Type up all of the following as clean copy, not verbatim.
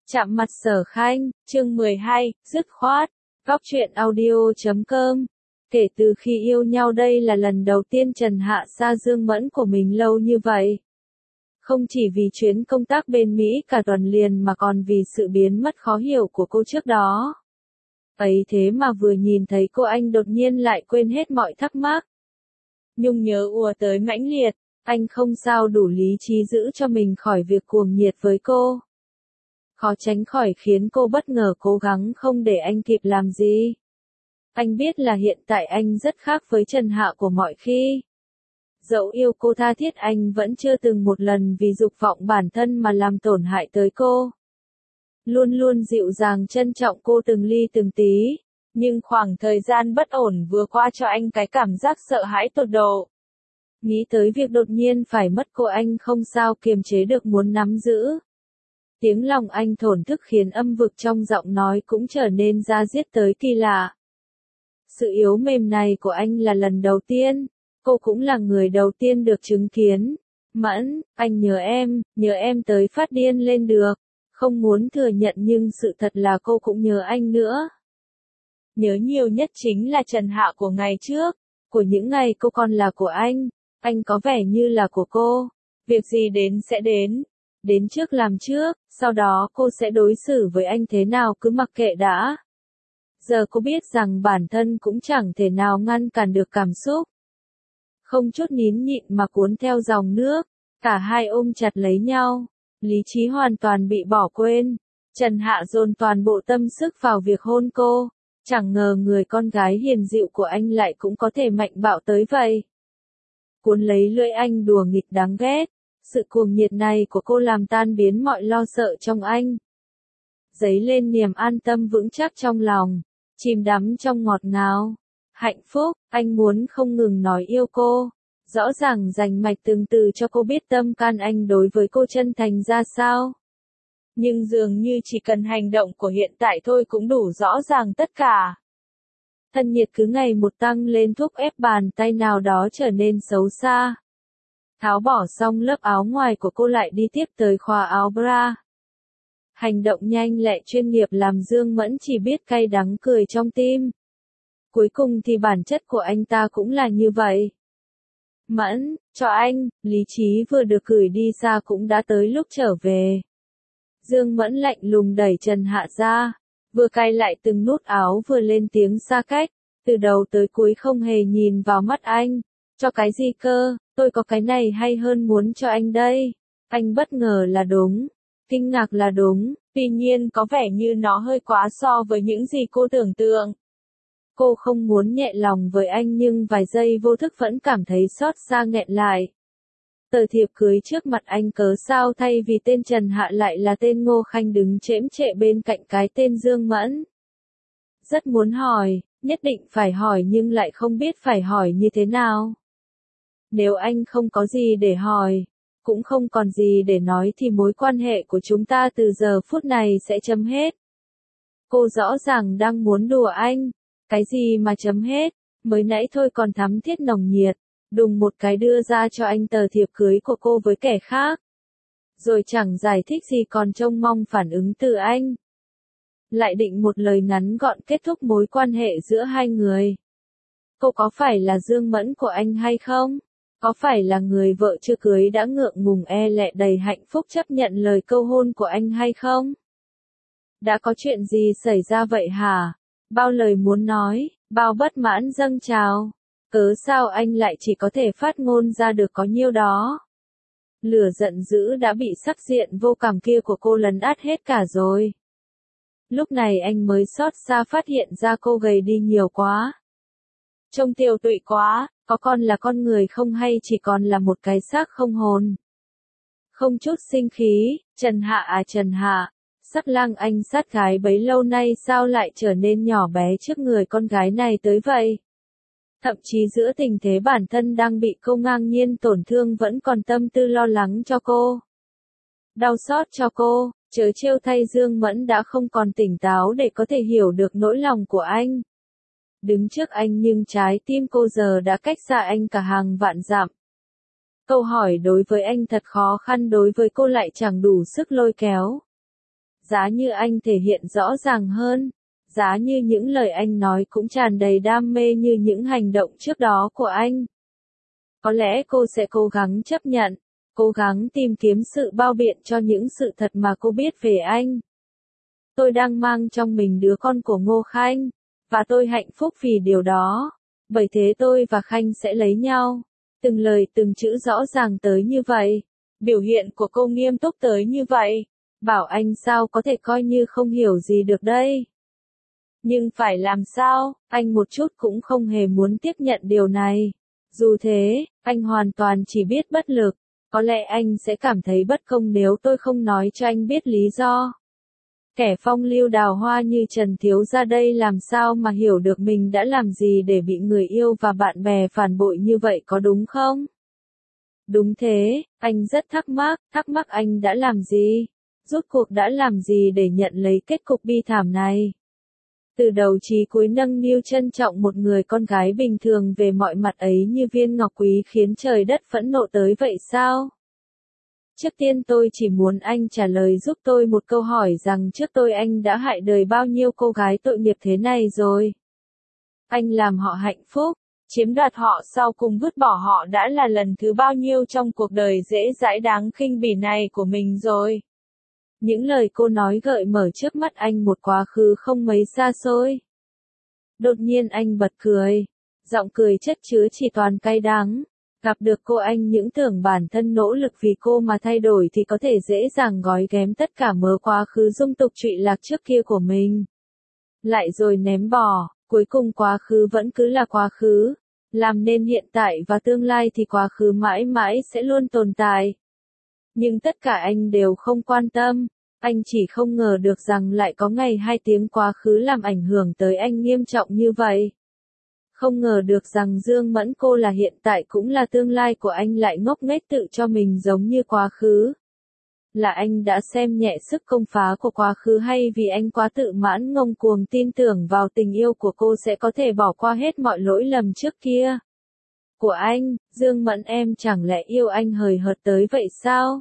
Chạm mặt Sở Khanh, chương 12, dứt khoát, góc truyện audio.com. Kể từ khi yêu nhau đây là lần đầu tiên Trần Hạ xa Dương Mẫn của mình lâu như vậy. Không chỉ vì chuyến công tác bên Mỹ cả tuần liền mà còn vì sự biến mất khó hiểu của cô trước đó. Ấy thế mà vừa nhìn thấy cô anh đột nhiên lại quên hết mọi thắc mắc. Nhung nhớ ùa tới mãnh liệt, anh không sao đủ lý trí giữ cho mình khỏi việc cuồng nhiệt với cô. Khó tránh khỏi khiến cô bất ngờ cố gắng không để anh kịp làm gì. Anh biết là hiện tại anh rất khác với Trần Hạ của mọi khi. Dẫu yêu cô tha thiết anh vẫn chưa từng một lần vì dục vọng bản thân mà làm tổn hại tới cô. Luôn luôn dịu dàng trân trọng cô từng ly từng tí. Nhưng khoảng thời gian bất ổn vừa qua cho anh cái cảm giác sợ hãi tột độ. Nghĩ tới việc đột nhiên phải mất cô anh không sao kiềm chế được muốn nắm giữ. Tiếng lòng anh thổn thức khiến âm vực trong giọng nói cũng trở nên da diết tới kỳ lạ. Sự yếu mềm này của anh là lần đầu tiên, cô cũng là người đầu tiên được chứng kiến. Mẫn, anh nhớ em tới phát điên lên được. Không muốn thừa nhận nhưng sự thật là cô cũng nhớ anh nữa. Nhớ nhiều nhất chính là Trần Hạ của ngày trước, của những ngày cô còn là của anh có vẻ như là của cô. Việc gì đến sẽ đến trước làm trước, sau đó cô sẽ đối xử với anh thế nào cứ mặc kệ đã. Giờ cô biết rằng bản thân cũng chẳng thể nào ngăn cản được cảm xúc. Không chút nín nhịn mà cuốn theo dòng nước, cả hai ôm chặt lấy nhau, lý trí hoàn toàn bị bỏ quên. Trần Hạ dồn toàn bộ tâm sức vào việc hôn cô, chẳng ngờ người con gái hiền dịu của anh lại cũng có thể mạnh bạo tới vậy. Cuốn lấy lưỡi anh đùa nghịch đáng ghét. Sự cuồng nhiệt này của cô làm tan biến mọi lo sợ trong anh. Dấy lên niềm an tâm vững chắc trong lòng, chìm đắm trong ngọt ngào, hạnh phúc, anh muốn không ngừng nói yêu cô. Rõ ràng rành mạch từng từ cho cô biết tâm can anh đối với cô chân thành ra sao. Nhưng dường như chỉ cần hành động của hiện tại thôi cũng đủ rõ ràng tất cả. Thân nhiệt cứ ngày một tăng lên thúc ép bàn tay nào đó trở nên xấu xa. Tháo bỏ xong lớp áo ngoài của cô lại đi tiếp tới khóa áo bra. Hành động nhanh lẹ chuyên nghiệp làm Dương Mẫn chỉ biết cay đắng cười trong tim. Cuối cùng thì bản chất của anh ta cũng là như vậy. Mẫn, cho anh, lý trí vừa được gửi đi xa cũng đã tới lúc trở về. Dương Mẫn lạnh lùng đẩy Trần Hạ ra, vừa cài lại từng nút áo vừa lên tiếng xa cách, từ đầu tới cuối không hề nhìn vào mắt anh. Cho cái gì cơ, tôi có cái này hay hơn muốn cho anh đây. Anh bất ngờ là đúng, kinh ngạc là đúng, tuy nhiên có vẻ như nó hơi quá so với những gì cô tưởng tượng. Cô không muốn nhẹ lòng với anh nhưng vài giây vô thức vẫn cảm thấy xót xa nghẹn lại. Tờ thiệp cưới trước mặt anh cớ sao thay vì tên Trần Hạ lại là tên Ngô Khanh đứng chễm chệ bên cạnh cái tên Dương Mẫn. Rất muốn hỏi, nhất định phải hỏi nhưng lại không biết phải hỏi như thế nào. Nếu anh không có gì để hỏi, cũng không còn gì để nói thì mối quan hệ của chúng ta từ giờ phút này sẽ chấm hết. Cô rõ ràng đang muốn đùa anh. Cái gì mà chấm hết, mới nãy thôi còn thắm thiết nồng nhiệt, đùng một cái đưa ra cho anh tờ thiệp cưới của cô với kẻ khác. Rồi chẳng giải thích gì còn trông mong phản ứng từ anh. Lại định một lời ngắn gọn kết thúc mối quan hệ giữa hai người. Cô có phải là Dương Mẫn của anh hay không? Có phải là người vợ chưa cưới đã ngượng ngùng e lệ đầy hạnh phúc chấp nhận lời câu hôn của anh hay không? Đã có chuyện gì xảy ra vậy hả? Bao lời muốn nói, bao bất mãn dâng trào. Cớ sao anh lại chỉ có thể phát ngôn ra được có nhiêu đó? Lửa giận dữ đã bị sắc diện vô cảm kia của cô lấn át hết cả rồi. Lúc này anh mới xót xa phát hiện ra cô gầy đi nhiều quá. Trông tiều tụy quá, có còn là con người không hay chỉ còn là một cái xác không hồn. Không chút sinh khí, Trần Hạ à Trần Hạ. Sắc lang anh sát gái bấy lâu nay sao lại trở nên nhỏ bé trước người con gái này tới vậy? Thậm chí giữa tình thế bản thân đang bị cô ngang nhiên tổn thương vẫn còn tâm tư lo lắng cho cô. Đau xót cho cô, chớ trêu thay Dương Mẫn đã không còn tỉnh táo để có thể hiểu được nỗi lòng của anh. Đứng trước anh nhưng trái tim cô giờ đã cách xa anh cả hàng vạn dặm. Câu hỏi đối với anh thật khó khăn đối với cô lại chẳng đủ sức lôi kéo. Giá như anh thể hiện rõ ràng hơn, giá như những lời anh nói cũng tràn đầy đam mê như những hành động trước đó của anh. Có lẽ cô sẽ cố gắng chấp nhận, cố gắng tìm kiếm sự bao biện cho những sự thật mà cô biết về anh. Tôi đang mang trong mình đứa con của Ngô Khanh, và tôi hạnh phúc vì điều đó. Bởi thế tôi và Khanh sẽ lấy nhau. Từng lời từng chữ rõ ràng tới như vậy. Biểu hiện của cô nghiêm túc tới như vậy. Bảo anh sao có thể coi như không hiểu gì được đây. Nhưng phải làm sao, anh một chút cũng không hề muốn tiếp nhận điều này. Dù thế, anh hoàn toàn chỉ biết bất lực. Có lẽ anh sẽ cảm thấy bất công nếu tôi không nói cho anh biết lý do. Kẻ phong lưu đào hoa như Trần Thiếu Gia đây làm sao mà hiểu được mình đã làm gì để bị người yêu và bạn bè phản bội như vậy có đúng không? Đúng thế, anh rất thắc mắc anh đã làm gì? Rốt cuộc đã làm gì để nhận lấy kết cục bi thảm này? Từ đầu chí cuối nâng niu trân trọng một người con gái bình thường về mọi mặt ấy như viên ngọc quý khiến trời đất phẫn nộ tới vậy sao? Trước tiên tôi chỉ muốn anh trả lời giúp tôi một câu hỏi rằng trước tôi anh đã hại đời bao nhiêu cô gái tội nghiệp thế này rồi. Anh làm họ hạnh phúc, chiếm đoạt họ sau cùng vứt bỏ họ đã là lần thứ bao nhiêu trong cuộc đời dễ dãi đáng khinh bỉ này của mình rồi. Những lời cô nói gợi mở trước mắt anh một quá khứ không mấy xa xôi. Đột nhiên anh bật cười, giọng cười chất chứa chỉ toàn cay đắng. Gặp được cô anh những tưởng bản thân nỗ lực vì cô mà thay đổi thì có thể dễ dàng gói ghém tất cả mớ quá khứ dung tục trụy lạc trước kia của mình. Lại rồi ném bỏ, cuối cùng quá khứ vẫn cứ là quá khứ. Làm nên hiện tại và tương lai thì quá khứ mãi mãi sẽ luôn tồn tại. Nhưng tất cả anh đều không quan tâm. Anh chỉ không ngờ được rằng lại có ngày 2 tiếng quá khứ làm ảnh hưởng tới anh nghiêm trọng như vậy. Không ngờ được rằng Dương Mẫn cô là hiện tại cũng là tương lai của anh lại ngốc nghếch tự cho mình giống như quá khứ. Là anh đã xem nhẹ sức công phá của quá khứ hay vì anh quá tự mãn ngông cuồng tin tưởng vào tình yêu của cô sẽ có thể bỏ qua hết mọi lỗi lầm trước kia. Của anh, Dương Mẫn em chẳng lẽ yêu anh hời hợt tới vậy sao?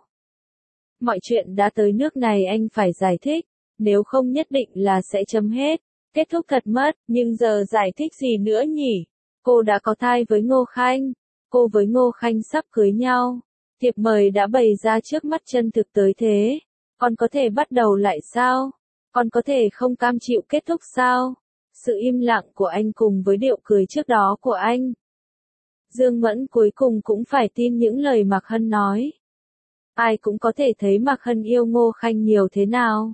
Mọi chuyện đã tới nước này anh phải giải thích, nếu không nhất định là sẽ chấm hết. Kết thúc thật mất, nhưng giờ giải thích gì nữa nhỉ? Cô đã có thai với Ngô Khanh. Cô với Ngô Khanh sắp cưới nhau. Thiệp mời đã bày ra trước mắt chân thực tới thế. Con có thể bắt đầu lại sao? Con có thể không cam chịu kết thúc sao? Sự im lặng của anh cùng với điệu cười trước đó của anh. Dương Mẫn cuối cùng cũng phải tin những lời Mạc Hân nói. Ai cũng có thể thấy Mạc Hân yêu Ngô Khanh nhiều thế nào.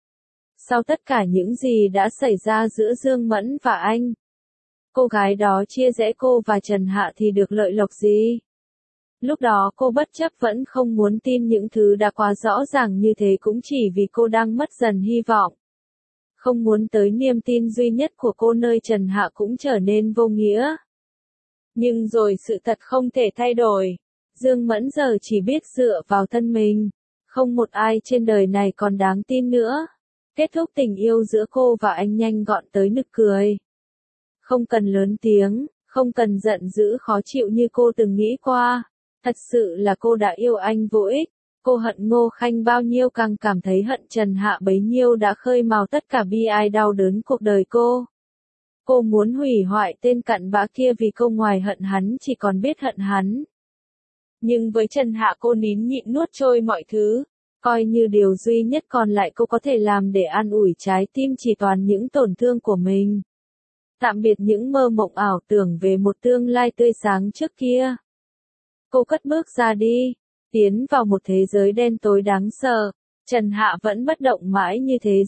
Sau tất cả những gì đã xảy ra giữa Dương Mẫn và anh, cô gái đó chia rẽ cô và Trần Hạ thì được lợi lộc gì? Lúc đó cô bất chấp vẫn không muốn tin những thứ đã quá rõ ràng như thế cũng chỉ vì cô đang mất dần hy vọng. Không muốn tới niềm tin duy nhất của cô nơi Trần Hạ cũng trở nên vô nghĩa. Nhưng rồi sự thật không thể thay đổi. Dương Mẫn giờ chỉ biết dựa vào thân mình. Không một ai trên đời này còn đáng tin nữa. Kết thúc tình yêu giữa cô và anh nhanh gọn tới nực cười. Không cần lớn tiếng, không cần giận dữ khó chịu như cô từng nghĩ qua. Thật sự là cô đã yêu anh vô ích. Cô hận Ngô Khanh bao nhiêu càng cảm thấy hận Trần Hạ bấy nhiêu đã khơi mào tất cả bi ai đau đớn cuộc đời cô. Cô muốn hủy hoại tên cặn bã kia vì cô ngoài hận hắn chỉ còn biết hận hắn. Nhưng với Trần Hạ cô nín nhịn nuốt trôi mọi thứ. Coi như điều duy nhất còn lại cô có thể làm để an ủi trái tim chỉ toàn những tổn thương của mình. Tạm biệt những mơ mộng ảo tưởng về một tương lai tươi sáng trước kia. Cô cất bước ra đi, tiến vào một thế giới đen tối đáng sợ. Trần Hạ vẫn bất động mãi như thế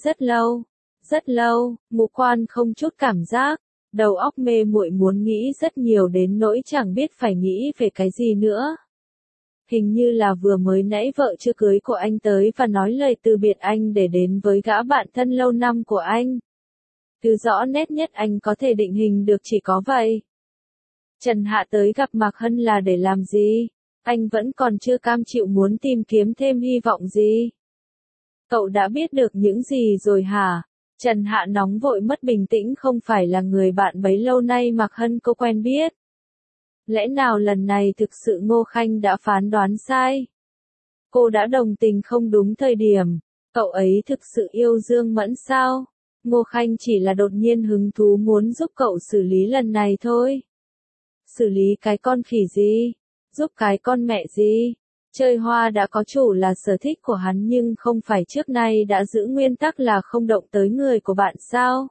rất lâu, ngũ quan không chút cảm giác, đầu óc mê muội muốn nghĩ rất nhiều đến nỗi chẳng biết phải nghĩ về cái gì nữa. Hình như là vừa mới nãy vợ chưa cưới của anh tới và nói lời từ biệt anh để đến với gã bạn thân lâu năm của anh. Thứ rõ nét nhất anh có thể định hình được chỉ có vậy. Trần Hạ tới gặp Mạc Hân là để làm gì? Anh vẫn còn chưa cam chịu muốn tìm kiếm thêm hy vọng gì? Cậu đã biết được những gì rồi hả? Trần Hạ nóng vội mất bình tĩnh không phải là người bạn bấy lâu nay Mạc Hân cô quen biết. Lẽ nào lần này thực sự Ngô Khanh đã phán đoán sai? Cô đã đồng tình không đúng thời điểm. Cậu ấy thực sự yêu Dương Mẫn sao? Ngô Khanh chỉ là đột nhiên hứng thú muốn giúp cậu xử lý lần này thôi. Xử lý cái con khỉ gì? Giúp cái con mẹ gì? Chơi hoa đã có chủ là sở thích của hắn nhưng không phải trước nay đã giữ nguyên tắc là không động tới người của bạn sao?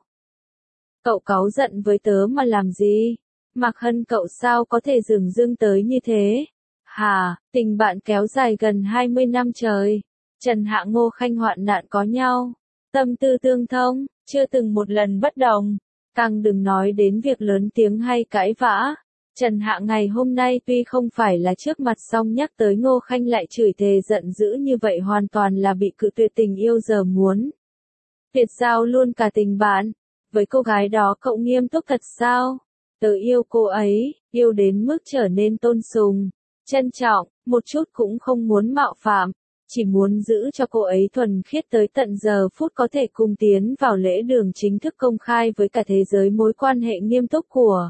Cậu cáu giận với tớ mà làm gì? Mạc Hân cậu sao có thể dửng dưng tới như thế? Hà, tình bạn kéo dài gần 20 năm trời. Trần Hạ Ngô Khanh hoạn nạn có nhau. Tâm tư tương thông, chưa từng một lần bất đồng. Càng đừng nói đến việc lớn tiếng hay cãi vã. Trần Hạ ngày hôm nay tuy không phải là trước mặt song nhắc tới Ngô Khanh lại chửi thề giận dữ như vậy hoàn toàn là bị cự tuyệt tình yêu giờ muốn. Tuyệt giao luôn cả tình bạn. Với cô gái đó cậu nghiêm túc thật sao? Tớ yêu cô ấy, yêu đến mức trở nên tôn sùng, trân trọng, một chút cũng không muốn mạo phạm, chỉ muốn giữ cho cô ấy thuần khiết tới tận giờ phút có thể cùng tiến vào lễ đường chính thức công khai với cả thế giới mối quan hệ nghiêm túc của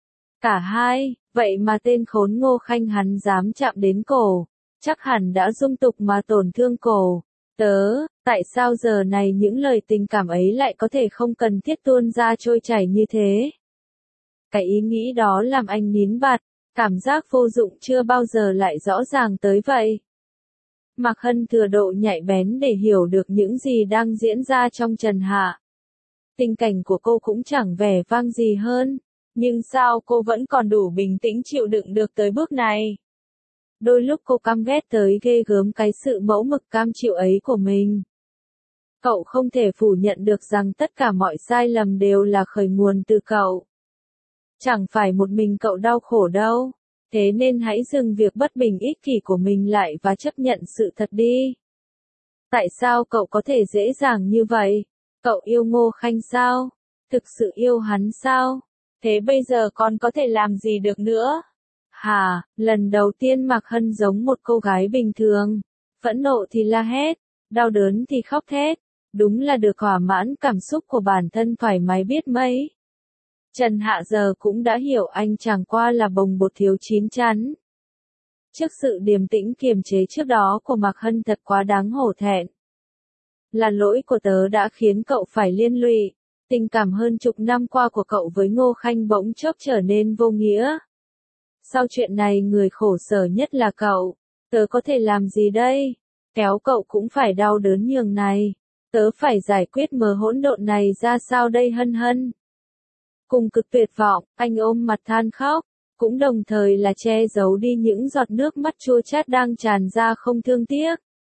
cả hai, vậy mà tên khốn Ngô Khanh hắn dám chạm đến cổ, chắc hẳn đã dung tục mà tổn thương cổ. Tại sao giờ này những lời tình cảm ấy lại có thể không cần thiết tuôn ra trôi chảy như thế? Cái ý nghĩ đó làm anh nín bặt, cảm giác vô dụng chưa bao giờ lại rõ ràng tới vậy. Mạc Hân thừa độ nhạy bén để hiểu được những gì đang diễn ra trong Trần Hạ. Tình cảnh của cô cũng chẳng vẻ vang gì hơn, nhưng sao cô vẫn còn đủ bình tĩnh chịu đựng được tới bước này? Đôi lúc cô căm ghét tới ghê gớm cái sự mẫu mực cam chịu ấy của mình. Cậu không thể phủ nhận được rằng tất cả mọi sai lầm đều là khởi nguồn từ cậu. Chẳng phải một mình cậu đau khổ đâu, thế nên hãy dừng việc bất bình ích kỷ của mình lại và chấp nhận sự thật đi. Tại sao cậu có thể dễ dàng như vậy? Cậu yêu Ngô Khanh sao? Thực sự yêu hắn sao? Thế bây giờ con có thể làm gì được nữa? Hà, lần đầu tiên Mạc Hân giống một cô gái bình thường. Phẫn nộ thì la hét, đau đớn thì khóc thét. Đúng là được thỏa mãn cảm xúc của bản thân thoải mái biết mấy. Trần Hạ giờ cũng đã hiểu anh chẳng qua là bồng bột thiếu chín chắn. Trước sự điềm tĩnh kiềm chế trước đó của Mạc Hân thật quá đáng hổ thẹn. Là lỗi của tớ đã khiến cậu phải liên lụy. Tình cảm hơn chục năm qua của cậu với Ngô Khanh bỗng chốc trở nên vô nghĩa. Sau chuyện này người khổ sở nhất là cậu. Tớ có thể làm gì đây? Kéo cậu cũng phải đau đớn nhường này. Tớ phải giải quyết mớ hỗn độn này ra sao đây Hân Hân? Cùng cực tuyệt vọng, anh ôm mặt than khóc, cũng đồng thời là che giấu đi những giọt nước mắt chua chát đang tràn ra không thương tiếc.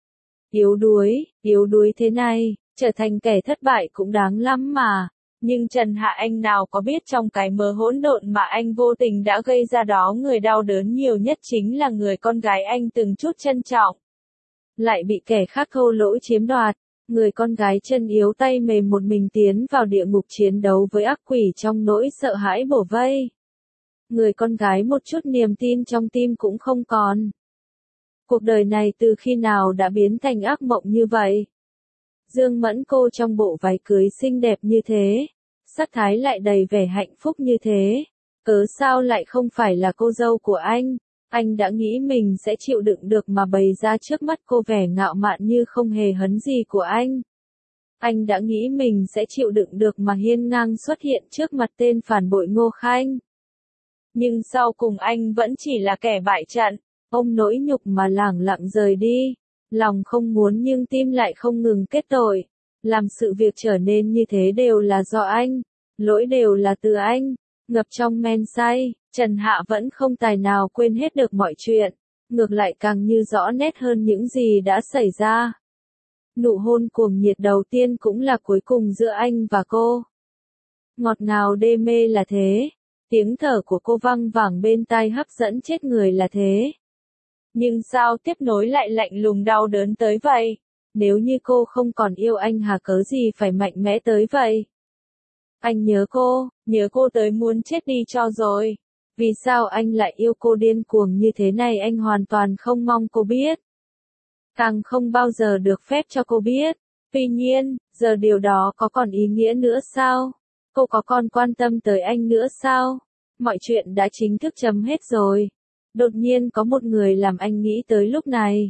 Yếu đuối thế này, trở thành kẻ thất bại cũng đáng lắm mà. Nhưng Trần Hạ Anh nào có biết trong cái mớ hỗn độn mà anh vô tình đã gây ra đó người đau đớn nhiều nhất chính là người con gái anh từng chút trân trọng. Lại bị kẻ khác thô lỗ chiếm đoạt. Người con gái chân yếu tay mềm một mình tiến vào địa ngục chiến đấu với ác quỷ trong nỗi sợ hãi bổ vây. Người con gái một chút niềm tin trong tim cũng không còn. Cuộc đời này từ khi nào đã biến thành ác mộng như vậy? Dương Mẫn cô trong bộ váy cưới xinh đẹp như thế, sắc thái lại đầy vẻ hạnh phúc như thế. Cớ sao lại không phải là cô dâu của anh? Anh đã nghĩ mình sẽ chịu đựng được mà bày ra trước mắt cô vẻ ngạo mạn như không hề hấn gì của anh. Anh đã nghĩ mình sẽ chịu đựng được mà hiên ngang xuất hiện trước mặt tên phản bội Ngô Khanh. Nhưng sau cùng anh vẫn chỉ là kẻ bại trận, ôm nỗi nhục mà lẳng lặng rời đi. Lòng không muốn nhưng tim lại không ngừng kết tội. Làm sự việc trở nên như thế đều là do anh. Lỗi đều là từ anh. Ngập trong men say, Trần Hạ vẫn không tài nào quên hết được mọi chuyện. Ngược lại càng như rõ nét hơn những gì đã xảy ra. Nụ hôn cuồng nhiệt đầu tiên cũng là cuối cùng giữa anh và cô. Ngọt ngào đê mê là thế. Tiếng thở của cô văng vẳng bên tai hấp dẫn chết người là thế. Nhưng sao tiếp nối lại lạnh lùng đau đớn tới vậy? Nếu như cô không còn yêu anh hà cớ gì phải mạnh mẽ tới vậy? Anh nhớ cô tới muốn chết đi cho rồi. Vì sao anh lại yêu cô điên cuồng như thế này anh hoàn toàn không mong cô biết. Càng không bao giờ được phép cho cô biết. Tuy nhiên, giờ điều đó có còn ý nghĩa nữa sao? Cô có còn quan tâm tới anh nữa sao? Mọi chuyện đã chính thức chấm hết rồi. Đột nhiên có một người làm anh nghĩ tới lúc này.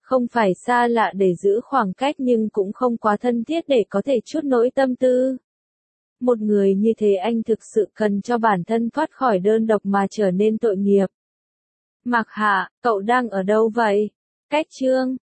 Không phải xa lạ để giữ khoảng cách nhưng cũng không quá thân thiết để có thể trút nỗi tâm tư. Một người như thế anh thực sự cần cho bản thân thoát khỏi đơn độc mà trở nên tội nghiệp. Mạc Hạ, cậu đang ở đâu vậy? Cách chương